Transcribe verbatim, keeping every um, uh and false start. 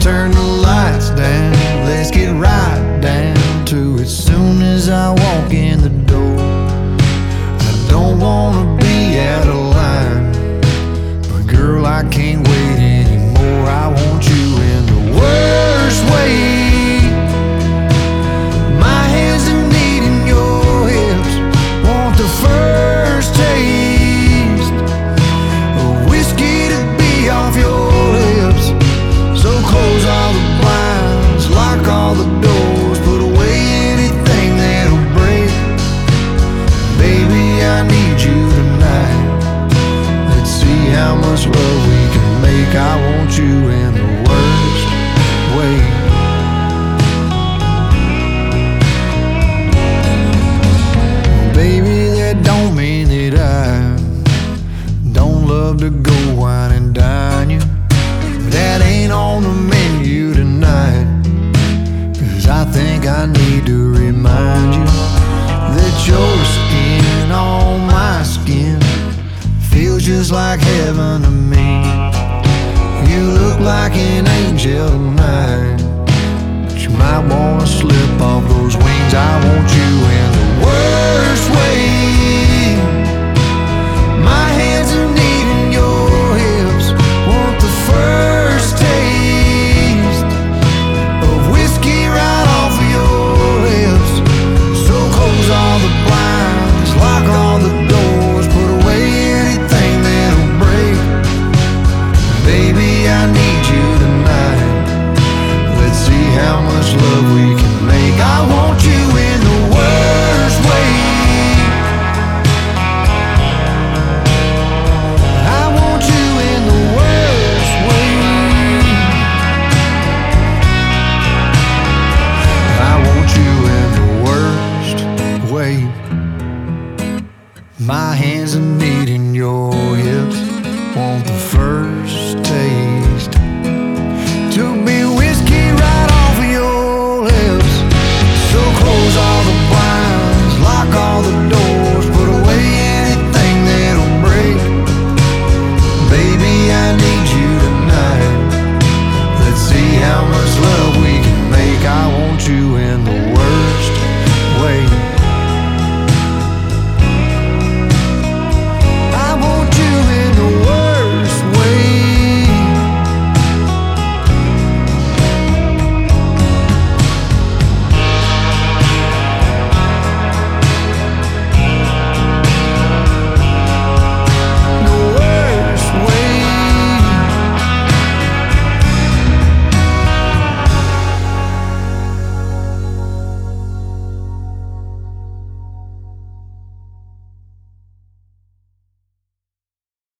turn the lights down, let's get right down to it. Soon as I walk in the door, I don't wanna be out of line, but girl, I can't wait anymore. I want you in the worst way. My hands are needing your hips, want the first taste of whiskey to be off your lips. So close all the blinds, lock all the doors, put away anything that'll break. Baby, I need you tonight. Let's see how much love we can make. I want you in the worst way. Baby, that don't mean that I don't love to go wine and dine you. That ain't on the menu tonight, 'cause I think I need to remind you that your skin on my skin feels just like heaven to me. You look like an angel tonight, but you might wanna slip off those wings. I want you in the worst way.